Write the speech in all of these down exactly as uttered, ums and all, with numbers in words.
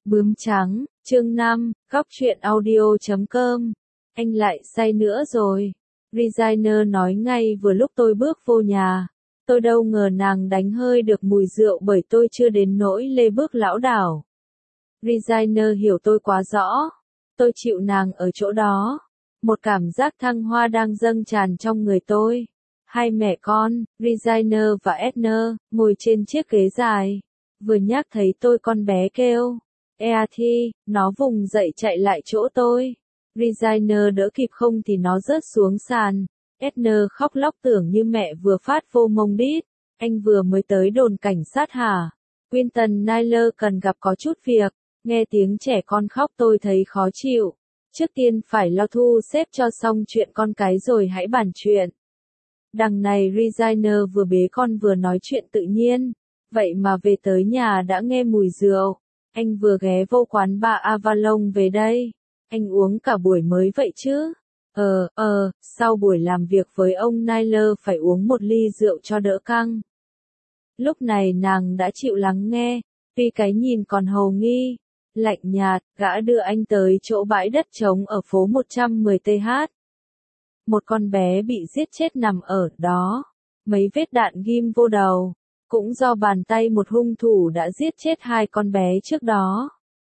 Bướm trắng, chương năm, góc truyện audio chấm com. Anh lại say nữa rồi. Designer nói ngay vừa lúc tôi bước vô nhà. Tôi đâu ngờ nàng đánh hơi được mùi rượu bởi tôi chưa đến nỗi lê bước lảo đảo. Designer hiểu tôi quá rõ. Tôi chịu nàng ở chỗ đó. Một cảm giác thăng hoa đang dâng tràn trong người tôi. Hai mẹ con, Designer và Edna, ngồi trên chiếc ghế dài. Vừa nhắc thấy tôi con bé kêu. Ea thi, nó vùng dậy chạy lại chỗ tôi. Designer đỡ kịp không thì nó rớt xuống sàn. Edna khóc lóc tưởng như mẹ vừa phát vô mông đít. Anh vừa mới tới đồn cảnh sát hả? Quinton Nyler cần gặp có chút việc. Nghe tiếng trẻ con khóc tôi thấy khó chịu. Trước tiên phải lo thu xếp cho xong chuyện con cái rồi hãy bàn chuyện. Đằng này Designer vừa bế con vừa nói chuyện tự nhiên. Vậy mà về tới nhà đã nghe mùi rượu. Anh vừa ghé vô quán bar Avalon về đây. Anh uống cả buổi mới vậy chứ? Ờ, ờ, sau buổi làm việc với ông Nyler phải uống một ly rượu cho đỡ căng. Lúc này nàng đã chịu lắng nghe, tuy cái nhìn còn hầu nghi. Lạnh nhạt, gã đưa anh tới chỗ bãi đất trống ở phố một trăm mười T H. Một con bé bị giết chết nằm ở đó. Mấy vết đạn ghim vô đầu. Cũng do bàn tay một hung thủ đã giết chết hai con bé trước đó.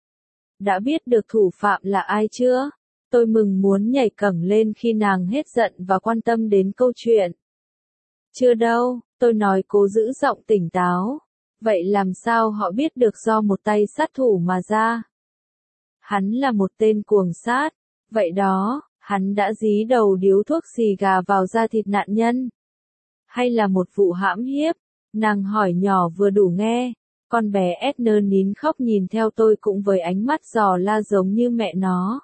Đã biết được thủ phạm là ai chưa? Tôi mừng muốn nhảy cẫng lên khi nàng hết giận và quan tâm đến câu chuyện. Chưa đâu, tôi nói cố giữ giọng tỉnh táo. Vậy làm sao họ biết được do một tay sát thủ mà ra? Hắn là một tên cuồng sát. Vậy đó, hắn đã dí đầu điếu thuốc xì gà vào da thịt nạn nhân. Hay là một vụ hãm hiếp? Nàng hỏi nhỏ vừa đủ nghe. Con bé Edna nín khóc nhìn theo tôi cũng với ánh mắt giò la giống như mẹ nó.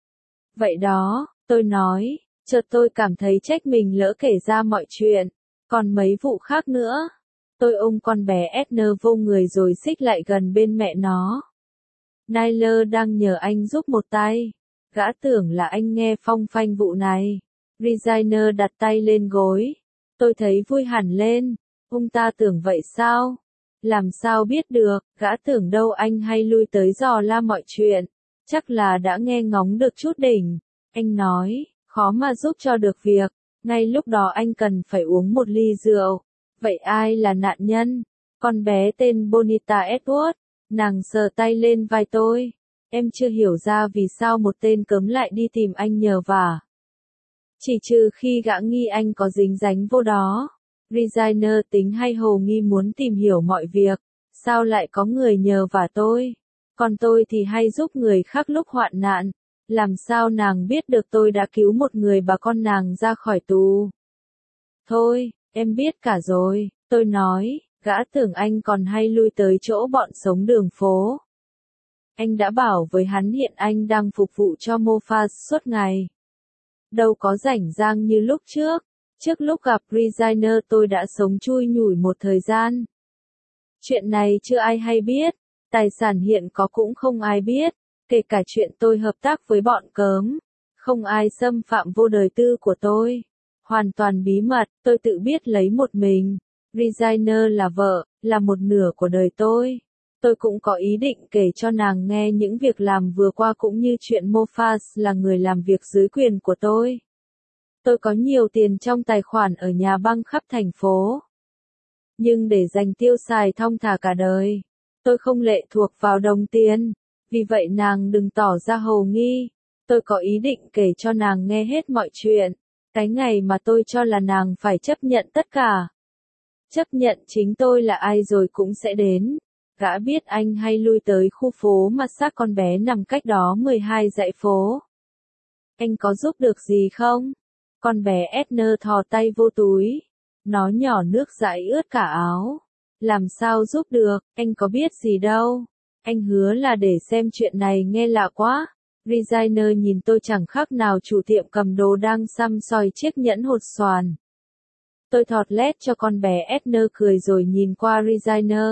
Vậy đó, tôi nói, chợt tôi cảm thấy trách mình lỡ kể ra mọi chuyện. Còn mấy vụ khác nữa. Tôi ôm con bé Edna vô người rồi xích lại gần bên mẹ nó. Nyler đang nhờ anh giúp một tay. Gã tưởng là anh nghe phong phanh vụ này. Designer đặt tay lên gối. Tôi thấy vui hẳn lên. Ông ta tưởng vậy sao? Làm sao biết được, gã tưởng đâu anh hay lui tới dò la mọi chuyện. Chắc là đã nghe ngóng được chút đỉnh. Anh nói, khó mà giúp cho được việc. Ngay lúc đó anh cần phải uống một ly rượu. Vậy ai là nạn nhân? Con bé tên Bonita Edward. Nàng sờ tay lên vai tôi. Em chưa hiểu ra vì sao một tên cớm lại đi tìm anh nhờ vả. Chỉ trừ khi gã nghi anh có dính dánh vô đó. Designer tính hay hồ nghi muốn tìm hiểu mọi việc. Sao lại có người nhờ vả tôi? Còn tôi thì hay giúp người khác lúc hoạn nạn. Làm sao nàng biết được tôi đã cứu một người bà con nàng ra khỏi tù? Thôi, em biết cả rồi, tôi nói, gã tưởng anh còn hay lui tới chỗ bọn sống đường phố. Anh đã bảo với hắn hiện anh đang phục vụ cho Moffat suốt ngày. Đâu có rảnh rang như lúc trước. Trước lúc gặp Designer tôi đã sống chui nhủi một thời gian. Chuyện này chưa ai hay biết. Tài sản hiện có cũng không ai biết. Kể cả chuyện tôi hợp tác với bọn cớm. Không ai xâm phạm vô đời tư của tôi. Hoàn toàn bí mật, tôi tự biết lấy một mình. Designer là vợ, là một nửa của đời tôi. Tôi cũng có ý định kể cho nàng nghe những việc làm vừa qua cũng như chuyện Moffat là người làm việc dưới quyền của tôi. Tôi có nhiều tiền trong tài khoản ở nhà băng khắp thành phố. Nhưng để dành tiêu xài thong thả cả đời. Tôi không lệ thuộc vào đồng tiền. Vì vậy nàng đừng tỏ ra hồ nghi. Tôi có ý định kể cho nàng nghe hết mọi chuyện. Cái ngày mà tôi cho là nàng phải chấp nhận tất cả. Chấp nhận chính tôi là ai rồi cũng sẽ đến. Gã biết anh hay lui tới khu phố mà xác con bé nằm cách đó mười hai dãy phố. Anh có giúp được gì không? Con bé Edna thò tay vô túi. Nó nhỏ nước dãi ướt cả áo. Làm sao giúp được, anh có biết gì đâu. Anh hứa là để xem chuyện này nghe lạ quá. Designer nhìn tôi chẳng khác nào chủ tiệm cầm đồ đang săm soi chiếc nhẫn hột xoàn. Tôi thọt lét cho con bé Edna cười rồi nhìn qua Designer.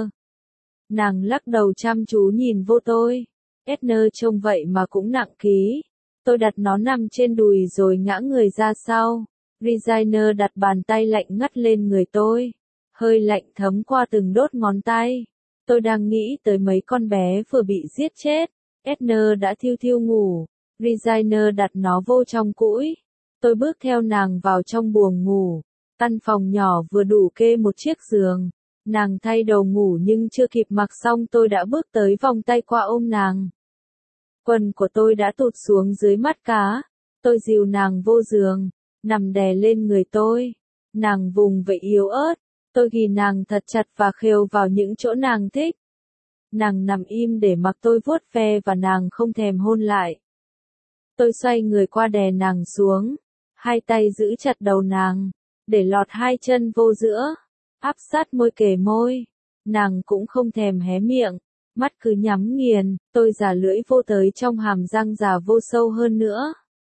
Nàng lắc đầu chăm chú nhìn vô tôi. Edna trông vậy mà cũng nặng ký. Tôi đặt nó nằm trên đùi rồi ngã người ra sau. Designer đặt bàn tay lạnh ngắt lên người tôi. Hơi lạnh thấm qua từng đốt ngón tay. Tôi đang nghĩ tới mấy con bé vừa bị giết chết. Edna đã thiêu thiêu ngủ. Regina đặt nó vô trong cũi. Tôi bước theo nàng vào trong buồng ngủ. Căn phòng nhỏ vừa đủ kê một chiếc giường. Nàng thay đầu ngủ nhưng chưa kịp mặc xong tôi đã bước tới vòng tay qua ôm nàng. Quần của tôi đã tụt xuống dưới mắt cá. Tôi dìu nàng vô giường, nằm đè lên người tôi. Nàng vùng vẫy yếu ớt. Tôi ghì nàng thật chặt và khều vào những chỗ nàng thích. Nàng nằm im để mặc tôi vuốt ve và nàng không thèm hôn lại. Tôi xoay người qua đè nàng xuống. Hai tay giữ chặt đầu nàng, để lọt hai chân vô giữa. Áp sát môi kề môi. Nàng cũng không thèm hé miệng. Mắt cứ nhắm nghiền, tôi già lưỡi vô tới trong hàm răng già vô sâu hơn nữa.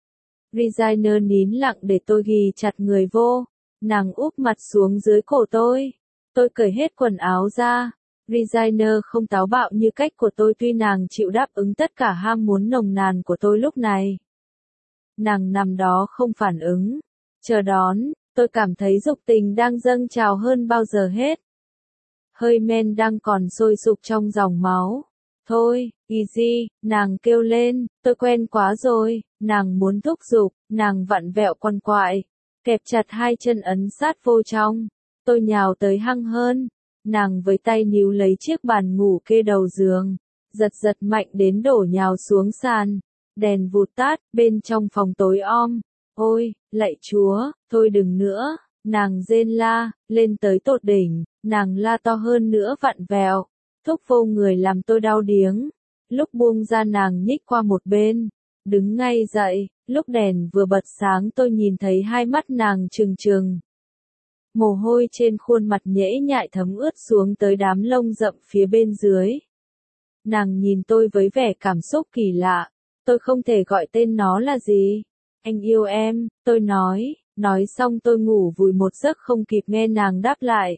Regina nín lặng để tôi ghì chặt người vô. Nàng úp mặt xuống dưới cổ tôi. Tôi cởi hết quần áo ra. Regina không táo bạo như cách của tôi tuy nàng chịu đáp ứng tất cả ham muốn nồng nàn của tôi lúc này. Nàng nằm đó không phản ứng. Chờ đón, tôi cảm thấy dục tình đang dâng trào hơn bao giờ hết. Hơi men đang còn sôi sục trong dòng máu. Thôi, easy, nàng kêu lên, tôi quen quá rồi, nàng muốn thúc giục, nàng vặn vẹo quằn quại, kẹp chặt hai chân ấn sát vô trong. Tôi nhào tới hăng hơn, nàng với tay níu lấy chiếc bàn ngủ kê đầu giường, giật giật mạnh đến đổ nhào xuống sàn. Đèn vụt tắt, bên trong phòng tối om. Ôi, lạy Chúa, thôi đừng nữa, nàng rên la, lên tới tột đỉnh, nàng la to hơn nữa vặn vẹo, thúc vô người làm tôi đau điếng. Lúc buông ra nàng nhích qua một bên, đứng ngay dậy, lúc đèn vừa bật sáng tôi nhìn thấy hai mắt nàng trừng trừng. Mồ hôi trên khuôn mặt nhễ nhại thấm ướt xuống tới đám lông rậm phía bên dưới. Nàng nhìn tôi với vẻ cảm xúc kỳ lạ, tôi không thể gọi tên nó là gì. Anh yêu em, tôi nói, nói xong tôi ngủ vùi một giấc không kịp nghe nàng đáp lại.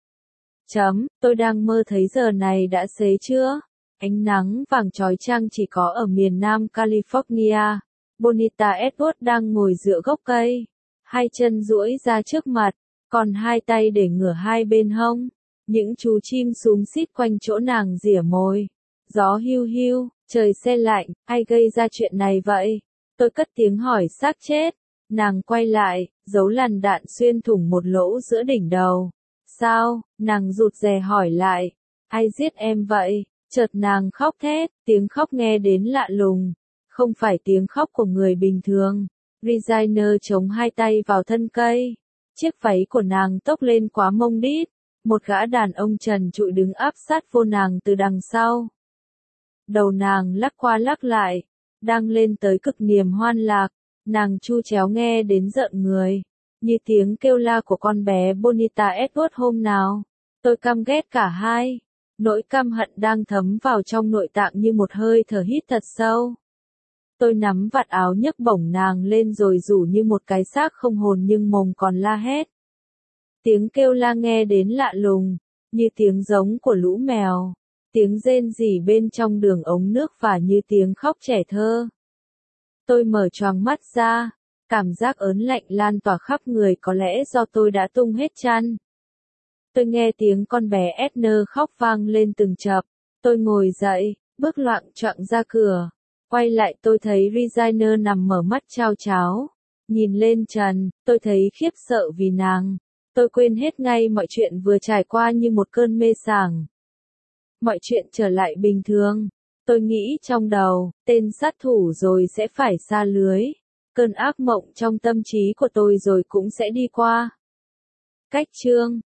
Chấm, tôi đang mơ thấy giờ này đã xế chưa? Ánh nắng vàng chói chang chỉ có ở miền Nam California. Bonita Edward đang ngồi dựa gốc cây, hai chân duỗi ra trước mặt, còn hai tay để ngửa hai bên hông. Những chú chim xúm xít quanh chỗ nàng rỉa môi. Gió hiu hiu, trời se lạnh, ai gây ra chuyện này vậy? Tôi cất tiếng hỏi xác chết. Nàng quay lại, giấu làn đạn xuyên thủng một lỗ giữa đỉnh đầu. Sao? Nàng rụt rè hỏi lại. Ai giết em vậy? Chợt nàng khóc thét, tiếng khóc nghe đến lạ lùng. Không phải tiếng khóc của người bình thường. Regina chống hai tay vào thân cây. Chiếc váy của nàng tốc lên quá mông đít. Một gã đàn ông trần trụi đứng áp sát vô nàng từ đằng sau. Đầu nàng lắc qua lắc lại. Đang lên tới cực niềm hoan lạc. Nàng chu chéo nghe đến rợn người. Như tiếng kêu la của con bé Bonita Edward hôm nào. Tôi căm ghét cả hai. Nỗi căm hận đang thấm vào trong nội tạng như một hơi thở hít thật sâu. Tôi nắm vạt áo nhấc bổng nàng lên rồi rủ như một cái xác không hồn nhưng mồm còn la hét. Tiếng kêu la nghe đến lạ lùng, như tiếng giống của lũ mèo. Tiếng rên rỉ bên trong đường ống nước và như tiếng khóc trẻ thơ. Tôi mở choàng mắt ra, cảm giác ớn lạnh lan tỏa khắp người có lẽ do tôi đã tung hết chăn. Tôi nghe tiếng con bé Edna khóc vang lên từng chập. Tôi ngồi dậy, bước loạng choạng ra cửa. Quay lại tôi thấy Regina nằm mở mắt chao cháo. Nhìn lên trần, tôi thấy khiếp sợ vì nàng. Tôi quên hết ngay mọi chuyện vừa trải qua như một cơn mê sảng. Mọi chuyện trở lại bình thường. Tôi nghĩ trong đầu, tên sát thủ rồi sẽ phải sa lưới. Cơn ác mộng trong tâm trí của tôi rồi cũng sẽ đi qua. Cách chương